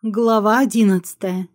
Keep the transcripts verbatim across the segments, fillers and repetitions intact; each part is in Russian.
Глава одиннадцатая.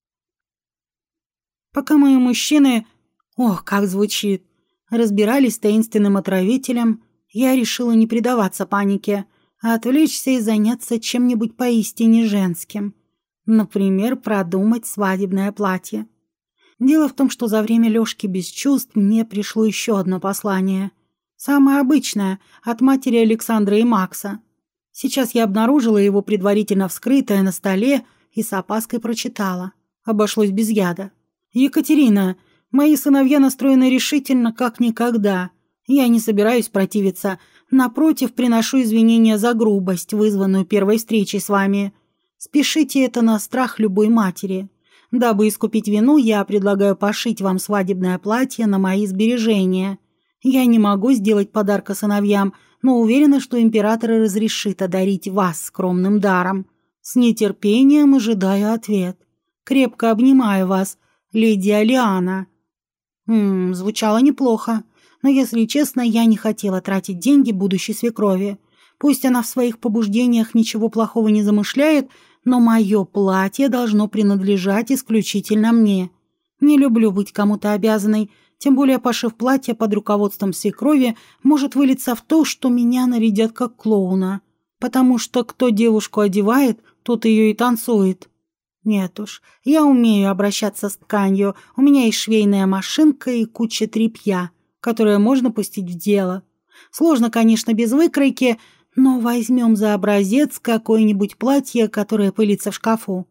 Пока мои мужчины, ох, как звучит, разбирались с таинственным отравителем, я решила не предаваться панике, а отвлечься и заняться чем-нибудь поистине женским. Например, продумать свадебное платье. Дело в том, что за время Лёшки без чувств мне пришло еще одно послание. Самое обычное, от матери Александра и Макса. Сейчас я обнаружила его предварительно вскрытое на столе и с опаской прочитала. Обошлось без яда. «Екатерина, мои сыновья настроены решительно, как никогда. Я не собираюсь противиться. Напротив, приношу извинения за грубость, вызванную первой встречей с вами. Спешите это на страх любой матери. Дабы искупить вину, я предлагаю пошить вам свадебное платье на мои сбережения. Я не могу сделать подарка сыновьям, но уверена, что император разрешит одарить вас скромным даром. С нетерпением ожидаю ответ. Крепко обнимаю вас, леди Алиана». Ммм, звучало неплохо, но, если честно, я не хотела тратить деньги будущей свекрови. Пусть она в своих побуждениях ничего плохого не замышляет, но мое платье должно принадлежать исключительно мне. Не люблю быть кому-то обязанной. Тем более пошив платье под руководством свекрови может вылиться в то, что меня нарядят как клоуна. Потому что кто девушку одевает, тот ее и танцует. Нет уж, я умею обращаться с тканью. У меня есть швейная машинка и куча тряпья, которое можно пустить в дело. Сложно, конечно, без выкройки, но возьмем за образец какое-нибудь платье, которое пылится в шкафу.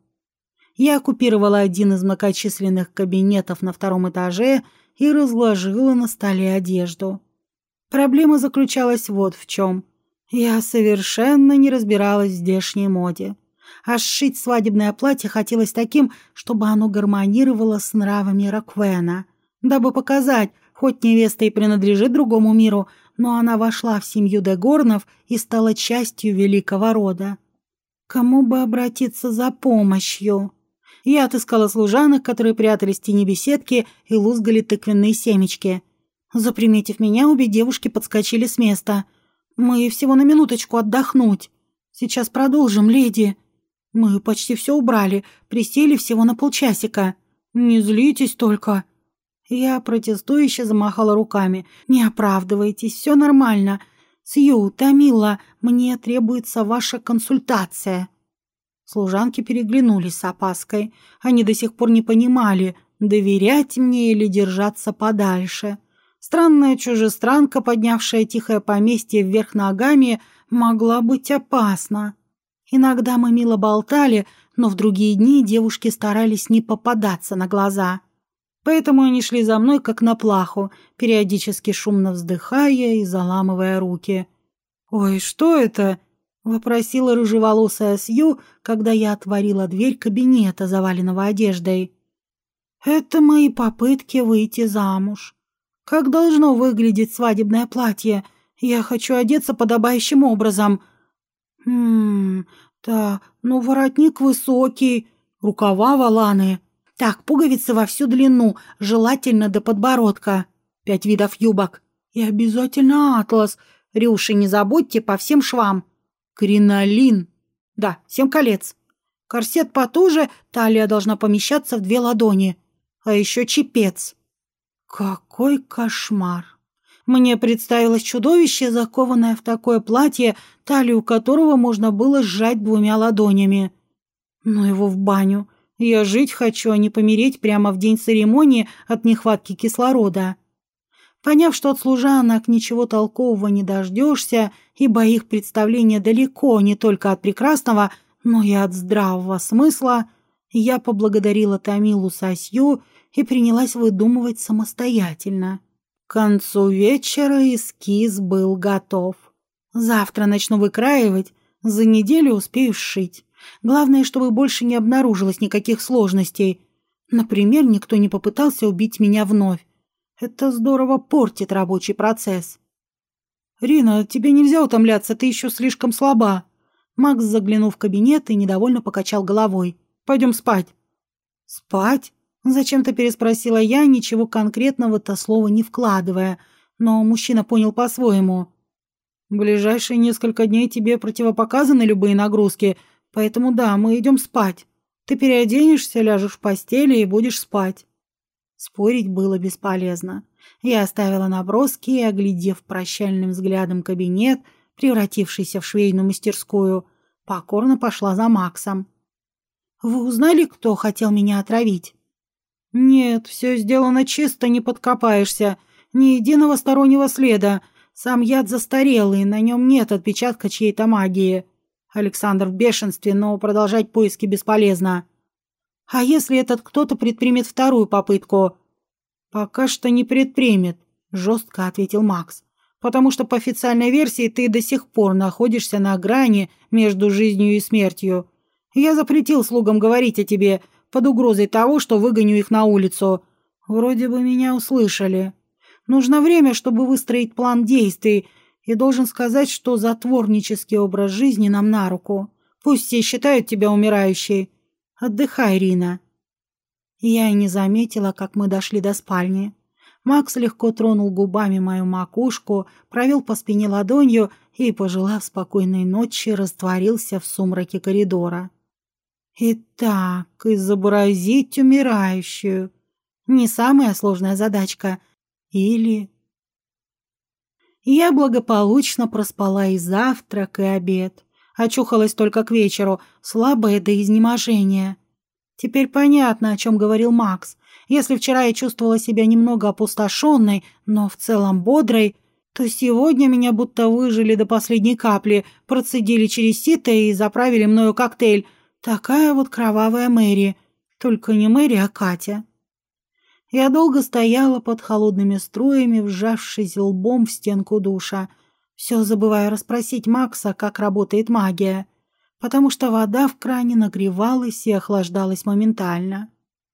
Я оккупировала один из многочисленных кабинетов на втором этаже и разложила на столе одежду. Проблема заключалась вот в чем. Я совершенно не разбиралась в здешней моде. А сшить свадебное платье хотелось таким, чтобы оно гармонировало с нравами Роквена, дабы показать, хоть невеста и принадлежит другому миру, но она вошла в семью де Горнов и стала частью великого рода. Кому бы обратиться за помощью? Я отыскала служанок, которые прятались в тени беседки и лузгали тыквенные семечки. Заприметив меня, обе девушки подскочили с места. «Мы всего на минуточку отдохнуть. Сейчас продолжим, леди. Мы почти все убрали, присели всего на полчасика. Не злитесь только». Я протестующе замахала руками. «Не оправдывайтесь, все нормально. Сью, Тамила, мне требуется ваша консультация». Служанки переглянулись с опаской. Они до сих пор не понимали, доверять мне или держаться подальше. Странная чужестранка, поднявшая тихое поместье вверх ногами, могла быть опасна. Иногда мы мило болтали, но в другие дни девушки старались не попадаться на глаза. Поэтому они шли за мной, как на плаху, периодически шумно вздыхая и заламывая руки. «Ой, что это?» — вопросила рыжеволосая Сью, когда я отворила дверь кабинета, заваленного одеждой. «Это мои попытки выйти замуж. Как должно выглядеть свадебное платье? Я хочу одеться подобающим образом. Хм, да, ну воротник высокий, рукава воланые. Так, пуговицы во всю длину, желательно до подбородка. Пять видов юбок. И обязательно атлас. Рюши не забудьте по всем швам. Кринолин. Да, семь колец. Корсет потуже, талия должна помещаться в две ладони. А еще чепец. Какой кошмар. Мне представилось чудовище, закованное в такое платье, талию которого можно было сжать двумя ладонями. Ну его в баню. Я жить хочу, а не помереть прямо в день церемонии от нехватки кислорода. Поняв, что от служанок ничего толкового не дождешься, ибо их представление далеко не только от прекрасного, но и от здравого смысла, я поблагодарила Тамилу Сасью и принялась выдумывать самостоятельно. К концу вечера эскиз был готов. Завтра начну выкраивать, за неделю успею сшить. Главное, чтобы больше не обнаружилось никаких сложностей. Например, никто не попытался убить меня вновь. Это здорово портит рабочий процесс. «Рина, тебе нельзя утомляться, ты еще слишком слаба». Макс заглянул в кабинет и недовольно покачал головой. «Пойдем спать». «Спать?» — зачем-то переспросила я, ничего конкретного-то слова не вкладывая, но мужчина понял по-своему. «В ближайшие несколько дней тебе противопоказаны любые нагрузки, поэтому да, мы идем спать. Ты переоденешься, ляжешь в постели и будешь спать». Спорить было бесполезно. Я оставила наброски и, оглядев прощальным взглядом кабинет, превратившийся в швейную мастерскую, покорно пошла за Максом. «Вы узнали, кто хотел меня отравить?» «Нет, все сделано чисто, не подкопаешься. Ни единого стороннего следа. Сам яд застарелый, на нем нет отпечатка чьей-то магии. Александр в бешенстве, но продолжать поиски бесполезно. А если этот кто-то предпримет вторую попытку?» «Пока что не предпримет», — жестко ответил Макс. «Потому что по официальной версии ты до сих пор находишься на грани между жизнью и смертью. Я запретил слугам говорить о тебе под угрозой того, что выгоню их на улицу. Вроде бы меня услышали. Нужно время, чтобы выстроить план действий, и должен сказать, что затворнический образ жизни нам на руку. Пусть все считают тебя умирающей. Отдыхай, Рина». Я и не заметила, как мы дошли до спальни. Макс легко тронул губами мою макушку, провел по спине ладонью и, пожелав спокойной ночи, растворился в сумраке коридора. Итак, изобразить умирающую. Не самая сложная задачка. Или... Я благополучно проспала и завтрак, и обед. Очухалась только к вечеру, слабая до изнеможения. Теперь понятно, о чем говорил Макс. Если вчера я чувствовала себя немного опустошенной, но в целом бодрой, то сегодня меня будто выжили до последней капли, процедили через сито и заправили мною коктейль. Такая вот кровавая Мэри. Только не Мэри, а Катя. Я долго стояла под холодными струями, вжавшись лбом в стенку душа. Все забываю расспросить Макса, как работает магия, потому что вода в кране нагревалась и охлаждалась моментально.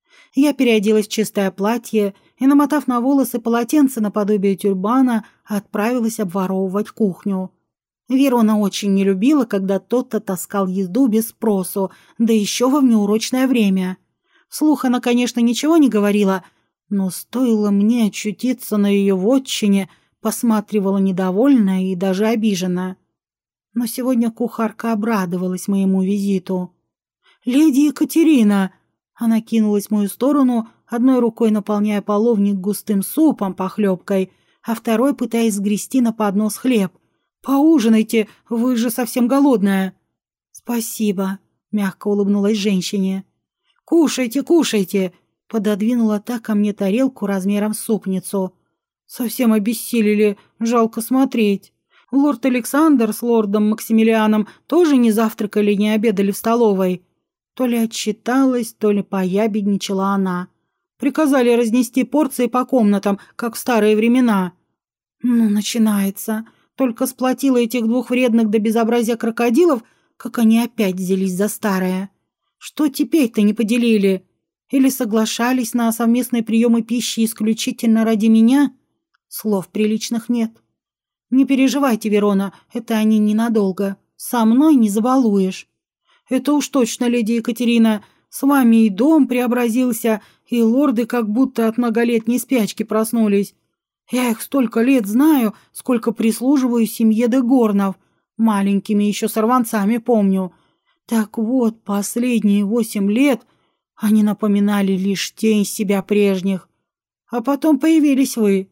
Я переоделась в чистое платье и, намотав на волосы полотенце наподобие тюрбана, отправилась обворовывать кухню. Верона очень не любила, когда тот-то таскал езду без спросу, да еще во внеурочное время. Вслух она, конечно, ничего не говорила, но стоило мне очутиться на ее вотчине, посматривала недовольно и даже обиженно. Но сегодня кухарка обрадовалась моему визиту. «Леди Екатерина!» Она кинулась в мою сторону, одной рукой наполняя половник густым супом, похлебкой, а второй пытаясь сгрести на поднос хлеб. «Поужинайте, вы же совсем голодная». «Спасибо», — мягко улыбнулась женщине. «Кушайте, кушайте», — пододвинула та ко мне тарелку размером с супницу. «Совсем обессилели, жалко смотреть. Лорд Александр с лордом Максимилианом тоже не завтракали, не обедали в столовой». То ли отчиталась, то ли поябедничала она. Приказали разнести порции по комнатам, как в старые времена. Ну, начинается. Только сплотила этих двух вредных до безобразия крокодилов, как они опять взялись за старое. Что теперь-то не поделили? Или соглашались на совместные приемы пищи исключительно ради меня? Слов приличных нет. Не переживайте, Верона, это они ненадолго. Со мной не забалуешь. Это уж точно, леди Екатерина. С вами и дом преобразился, и лорды как будто от многолетней спячки проснулись. Я их столько лет знаю, сколько прислуживаю семье де Горнов. Маленькими еще сорванцами помню. Так вот, последние восемь лет они напоминали лишь тень себя прежних. А потом появились вы.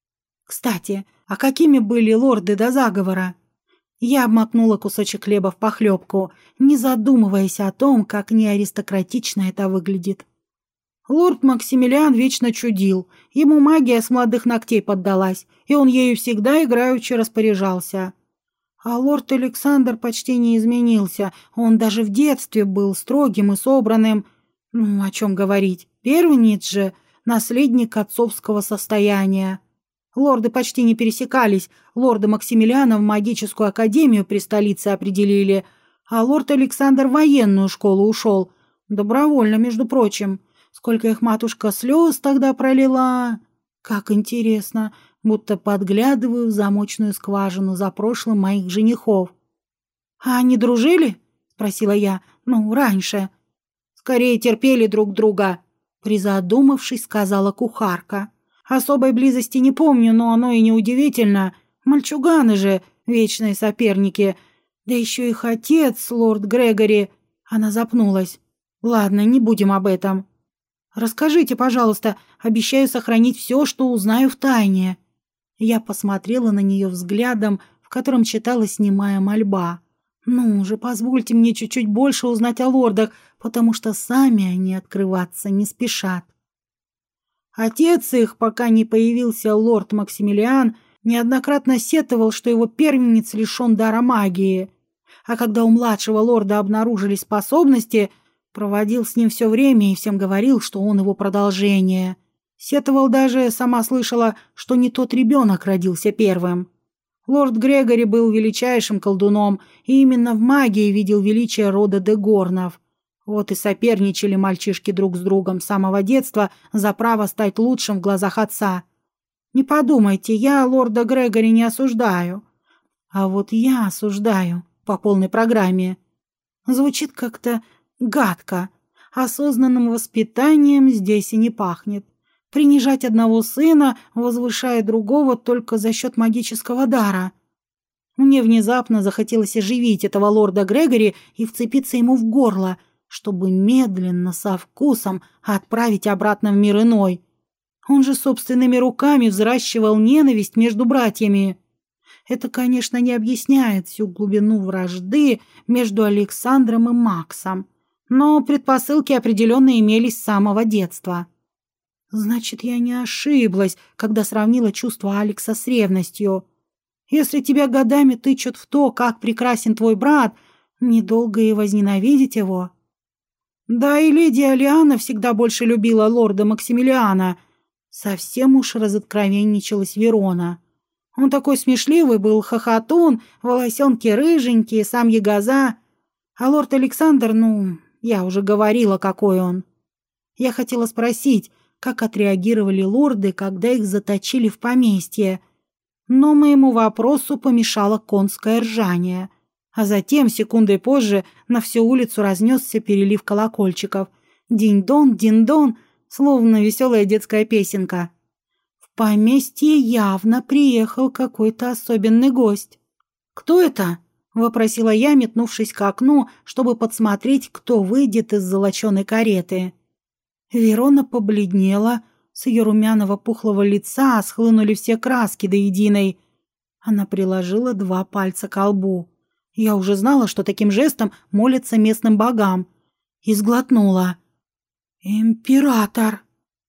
Кстати, а какими были лорды до заговора? Я обмакнула кусочек хлеба в похлебку, не задумываясь о том, как неаристократично это выглядит. Лорд Максимилиан вечно чудил, ему магия с молодых ногтей поддалась, и он ею всегда играючи распоряжался. А лорд Александр почти не изменился, он даже в детстве был строгим и собранным. Ну, о чем говорить, первенец же, наследник отцовского состояния. Лорды почти не пересекались, лорда Максимилиана в магическую академию при столице определили, а лорд Александр в военную школу ушел. Добровольно, между прочим. Сколько их матушка слез тогда пролила. Как интересно, будто подглядываю в замочную скважину за прошлым моих женихов. «А они дружили?» — спросила я. «Ну, раньше». «Скорее терпели друг друга», — призадумавшись, сказала кухарка. «Особой близости не помню, но оно и не удивительно. Мальчуганы же, вечные соперники. Да еще их отец, лорд Грегори». Она запнулась. Ладно, не будем об этом. Расскажите, пожалуйста, обещаю сохранить все, что узнаю в тайне. Я посмотрела на нее взглядом, в котором читалась немая мольба. Ну же, позвольте мне чуть-чуть больше узнать о лордах, потому что сами они открываться не спешат. Отец их, пока не появился лорд Максимилиан, неоднократно сетовал, что его первенец лишен дара магии. А когда у младшего лорда обнаружились способности, проводил с ним все время и всем говорил, что он его продолжение. Сетовал даже, сама слышала, что не тот ребенок родился первым. Лорд Грегори был величайшим колдуном, и именно в магии видел величие рода де Горнов. Вот и соперничали мальчишки друг с другом с самого детства за право стать лучшим в глазах отца. Не подумайте, я лорда Грегори не осуждаю. А вот я осуждаю по полной программе. Звучит как-то гадко. Осознанным воспитанием здесь и не пахнет. Принижать одного сына, возвышая другого только за счет магического дара. Мне внезапно захотелось оживить этого лорда Грегори и вцепиться ему в горло, чтобы медленно, со вкусом отправить обратно в мир иной. Он же собственными руками взращивал ненависть между братьями. Это, конечно, не объясняет всю глубину вражды между Александром и Максом, но предпосылки определенно имелись с самого детства. Значит, я не ошиблась, когда сравнила чувства Алекса с ревностью. Если тебя годами тычут в то, как прекрасен твой брат, недолго и возненавидеть его. Да и леди Алиана всегда больше любила лорда Максимилиана. Совсем уж разоткровенничалась Верона. Он такой смешливый был, хохотун, волосенки рыженькие, сам ягоза. А лорд Александр, ну, я уже говорила, какой он. Я хотела спросить, как отреагировали лорды, когда их заточили в поместье. Но моему вопросу помешало конское ржание. А затем, секундой позже, на всю улицу разнесся перелив колокольчиков. Динь-дон, дин-дон, словно веселая детская песенка. В поместье явно приехал какой-то особенный гость. «Кто это?» — вопросила я, метнувшись к окну, чтобы подсмотреть, кто выйдет из золоченой кареты. Верона побледнела, с ее румяного пухлого лица схлынули все краски до единой. Она приложила два пальца ко лбу. Я уже знала, что таким жестом молятся местным богам. И сглотнула. «Император!»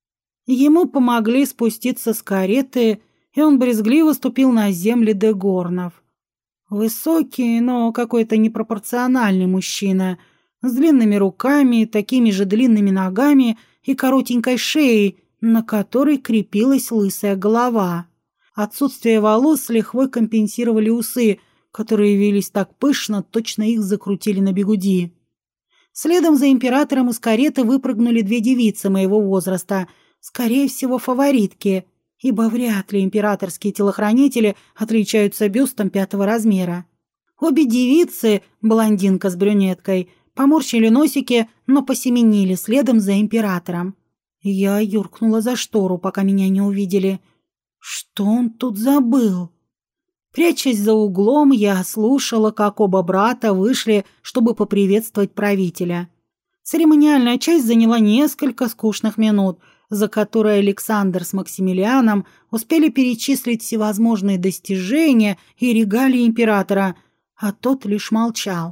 Ему помогли спуститься с кареты, и он брезгливо ступил на земли де Горнов. Высокий, но какой-то непропорциональный мужчина, с длинными руками, такими же длинными ногами и коротенькой шеей, на которой крепилась лысая голова. Отсутствие волос с лихвой компенсировали усы, которые вились так пышно, точно их закрутили на бигуди. Следом за императором из кареты выпрыгнули две девицы моего возраста, скорее всего, фаворитки, ибо вряд ли императорские телохранители отличаются бюстом пятого размера. Обе девицы, блондинка с брюнеткой, поморщили носики, но посеменили следом за императором. Я юркнула за штору, пока меня не увидели. Что он тут забыл? Прячась за углом, я слушала, как оба брата вышли, чтобы поприветствовать правителя. Церемониальная часть заняла несколько скучных минут, за которые Александр с Максимилианом успели перечислить всевозможные достижения и регалии императора, а тот лишь молчал.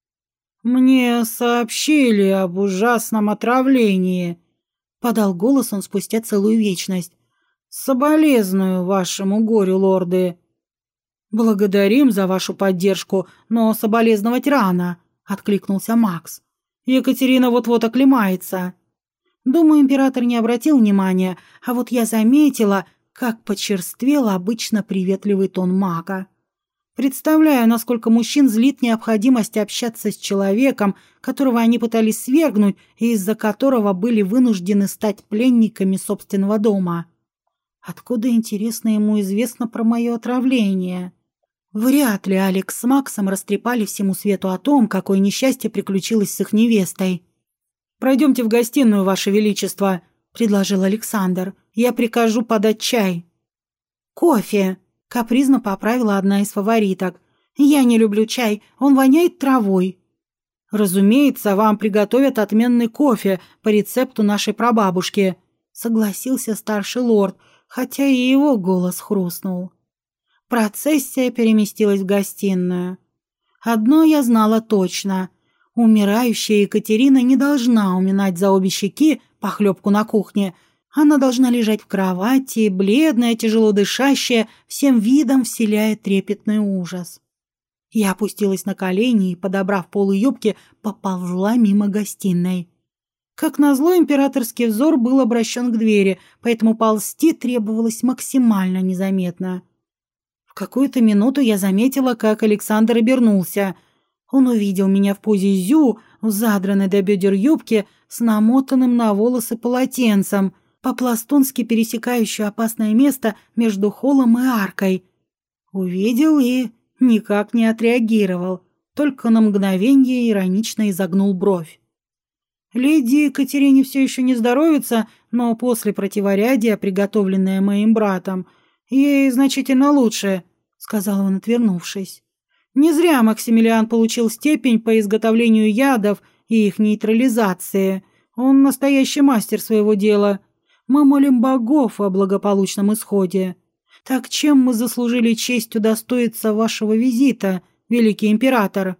«Мне сообщили об ужасном отравлении», — подал голос он спустя целую вечность. «Соболезную вашему горю, лорды». «Благодарим за вашу поддержку, но соболезновать рано», — откликнулся Макс. «Екатерина вот-вот оклемается». Думаю, император не обратил внимания, а вот я заметила, как почерствел обычно приветливый тон мага. Представляю, насколько мужчин злит необходимость общаться с человеком, которого они пытались свергнуть и из-за которого были вынуждены стать пленниками собственного дома. Откуда, интересно, ему известно про мое отравление? Вряд ли Алекс с Максом растрепали всему свету о том, какое несчастье приключилось с их невестой. «Пройдемте в гостиную, Ваше Величество», — предложил Александр. «Я прикажу подать чай». «Кофе», — капризно поправила одна из фавориток. «Я не люблю чай, он воняет травой». «Разумеется, вам приготовят отменный кофе по рецепту нашей прабабушки», — согласился старший лорд, хотя и его голос хрустнул. Процессия переместилась в гостиную. Одно я знала точно. Умирающая Екатерина не должна уминать за обе щеки похлебку на кухне. Она должна лежать в кровати, бледная, тяжело дышащая, всем видом вселяя трепетный ужас. Я опустилась на колени и, подобрав полы юбки, поползла мимо гостиной. Как назло, императорский взор был обращен к двери, поэтому ползти требовалось максимально незаметно. В какую-то минуту я заметила, как Александр обернулся. Он увидел меня в позе зю, в задранной до бедер юбке, с намотанным на волосы полотенцем, по-пластунски пересекающую опасное место между холлом и аркой. Увидел и никак не отреагировал, только на мгновение иронично изогнул бровь. Леди Екатерине все еще не здоровится, но после противорядия, приготовленное моим братом, ей значительно лучше, — сказал он, отвернувшись. Не зря Максимилиан получил степень по изготовлению ядов и их нейтрализации. Он настоящий мастер своего дела. Мы молим богов о благополучном исходе. Так чем мы заслужили честь удостоиться вашего визита, великий император?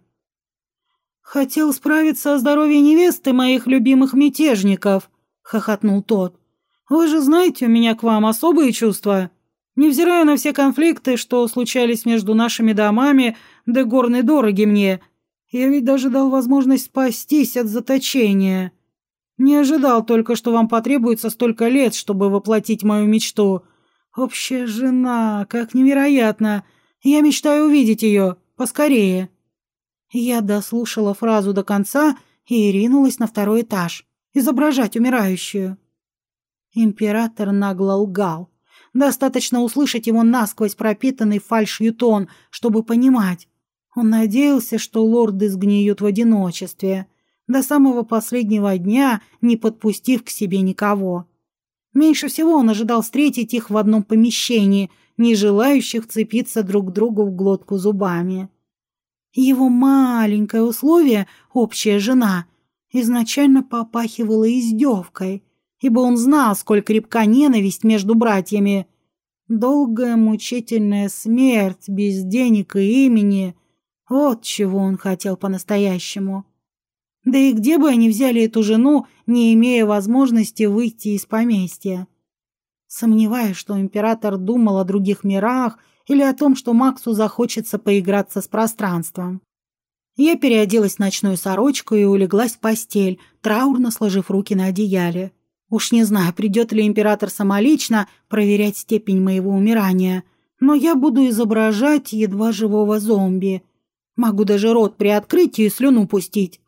Хотел справиться о здоровье невесты моих любимых мятежников, хохотнул тот. Вы же знаете, у меня к вам особые чувства. Невзирая на все конфликты, что случались между нашими домами, да горны дороги мне, я ведь даже дал возможность спастись от заточения. Не ожидал только, что вам потребуется столько лет, чтобы воплотить мою мечту. Общая жена, как невероятно. Я мечтаю увидеть ее поскорее. Я дослушала фразу до конца и ринулась на второй этаж, изображать умирающую. Император нагло лгал. Достаточно услышать его насквозь пропитанный фальшью тон, чтобы понимать. Он надеялся, что лорды сгниют в одиночестве, до самого последнего дня не подпустив к себе никого. Меньше всего он ожидал встретить их в одном помещении, не желающих вцепиться друг к другу в глотку зубами. Его маленькое условие, общая жена, изначально попахивало издевкой, ибо он знал, сколь крепка ненависть между братьями. Долгая мучительная смерть без денег и имени — вот чего он хотел по-настоящему. Да и где бы они взяли эту жену, не имея возможности выйти из поместья? Сомневаюсь, что император думал о других мирах или о том, что Максу захочется поиграться с пространством. Я переоделась в ночную сорочку и улеглась в постель, траурно сложив руки на одеяле. Уж не знаю, придет ли император самолично проверять степень моего умирания, но я буду изображать едва живого зомби. Могу даже рот приоткрыть и слюну пустить.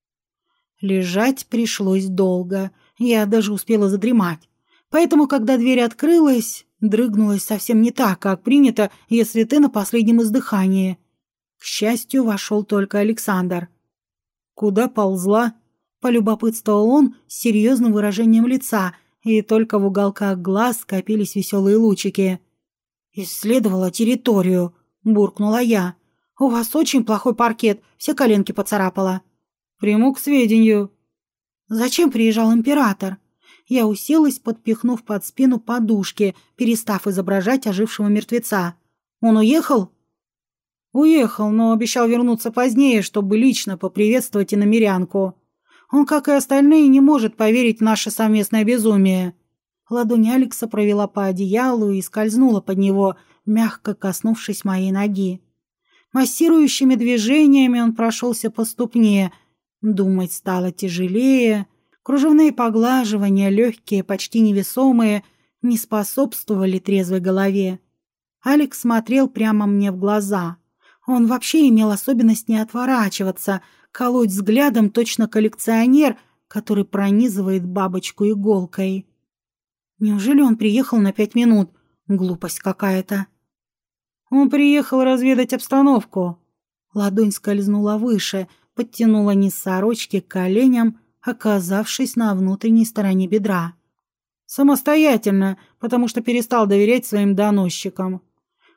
Лежать пришлось долго, я даже успела задремать. Поэтому, когда дверь открылась, дрыгнулась совсем не так, как принято, если ты на последнем издыхании. К счастью, вошел только Александр. «Куда ползла?» — полюбопытствовал он с серьезным выражением лица, и только в уголках глаз скопились веселые лучики. «Исследовала территорию», — буркнула я. «У вас очень плохой паркет, все коленки поцарапала». «Приму к сведению». «Зачем приезжал император?» Я уселась, подпихнув под спину подушки, перестав изображать ожившего мертвеца. «Он уехал?» «Уехал, но обещал вернуться позднее, чтобы лично поприветствовать иномерянку. Он, как и остальные, не может поверить в наше совместное безумие». Ладонь Алекса провела по одеялу и скользнула под него, мягко коснувшись моей ноги. Массирующими движениями он прошелся по ступне. Думать стало тяжелее. Кружевные поглаживания, легкие, почти невесомые, не способствовали трезвой голове. Алекс смотрел прямо мне в глаза. Он вообще имел особенность не отворачиваться, колоть взглядом точно коллекционер, который пронизывает бабочку иголкой. Неужели он приехал на пять минут? Глупость какая-то. Он приехал разведать обстановку. Ладонь скользнула выше, подтянула низ сорочки к коленям, оказавшись на внутренней стороне бедра. Самостоятельно, потому что перестал доверять своим доносчикам.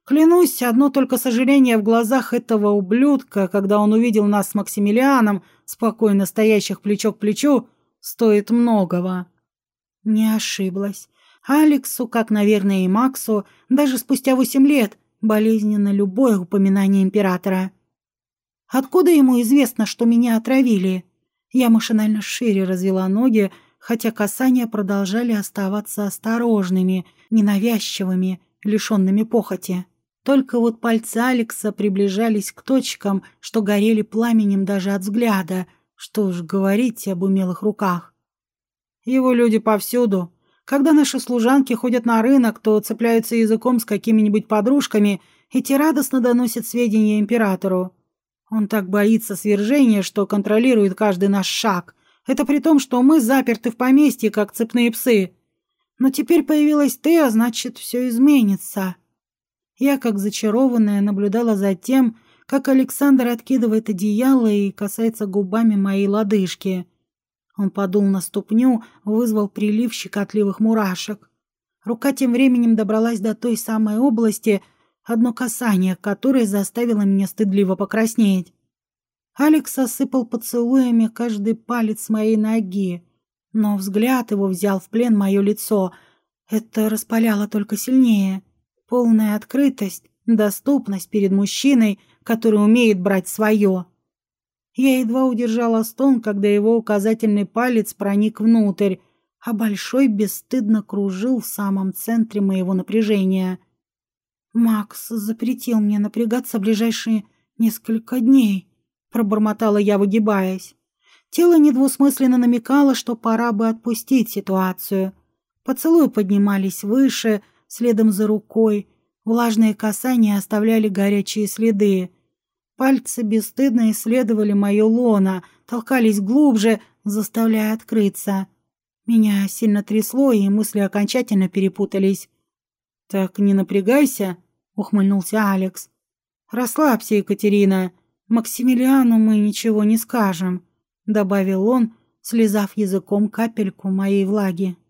Клянусь, одно только сожаление в глазах этого ублюдка, когда он увидел нас с Максимилианом, спокойно стоящих плечо к плечу, стоит многого. Не ошиблась. Алексу, как, наверное, и Максу, даже спустя восемь лет, болезненно любое упоминание императора. Откуда ему известно, что меня отравили? Я машинально шире развела ноги, хотя касания продолжали оставаться осторожными, ненавязчивыми, лишенными похоти. Только вот пальцы Алекса приближались к точкам, что горели пламенем даже от взгляда, что уж говорить об умелых руках. Его люди повсюду. Когда наши служанки ходят на рынок, то цепляются языком с какими-нибудь подружками, и те радостно доносят сведения императору. Он так боится свержения, что контролирует каждый наш шаг. Это при том, что мы заперты в поместье, как цепные псы. Но теперь появилась ты, а значит, все изменится. Я, как зачарованная, наблюдала за тем, как Александр откидывает одеяло и касается губами моей лодыжки. Он подул на ступню, вызвал прилив щекотливых мурашек. Рука тем временем добралась до той самой области, одно касание которой заставило меня стыдливо покраснеть. Алекс осыпал поцелуями каждый палец моей ноги, но взгляд его взял в плен мое лицо. Это распаляло только сильнее. Полная открытость, доступность перед мужчиной, который умеет брать свое. Я едва удержала стон, когда его указательный палец проник внутрь, а большой бесстыдно кружил в самом центре моего напряжения. «Макс запретил мне напрягаться ближайшие несколько дней», — пробормотала я, выгибаясь. Тело недвусмысленно намекало, что пора бы отпустить ситуацию. Поцелуи поднимались выше, следом за рукой. Влажные касания оставляли горячие следы. Пальцы бесстыдно исследовали мое лоно, толкались глубже, заставляя открыться. Меня сильно трясло, и мысли окончательно перепутались. «Так не напрягайся», — ухмыльнулся Алекс. «Расслабься, Екатерина. Максимилиану мы ничего не скажем», — добавил он, слезав языком капельку моей влаги.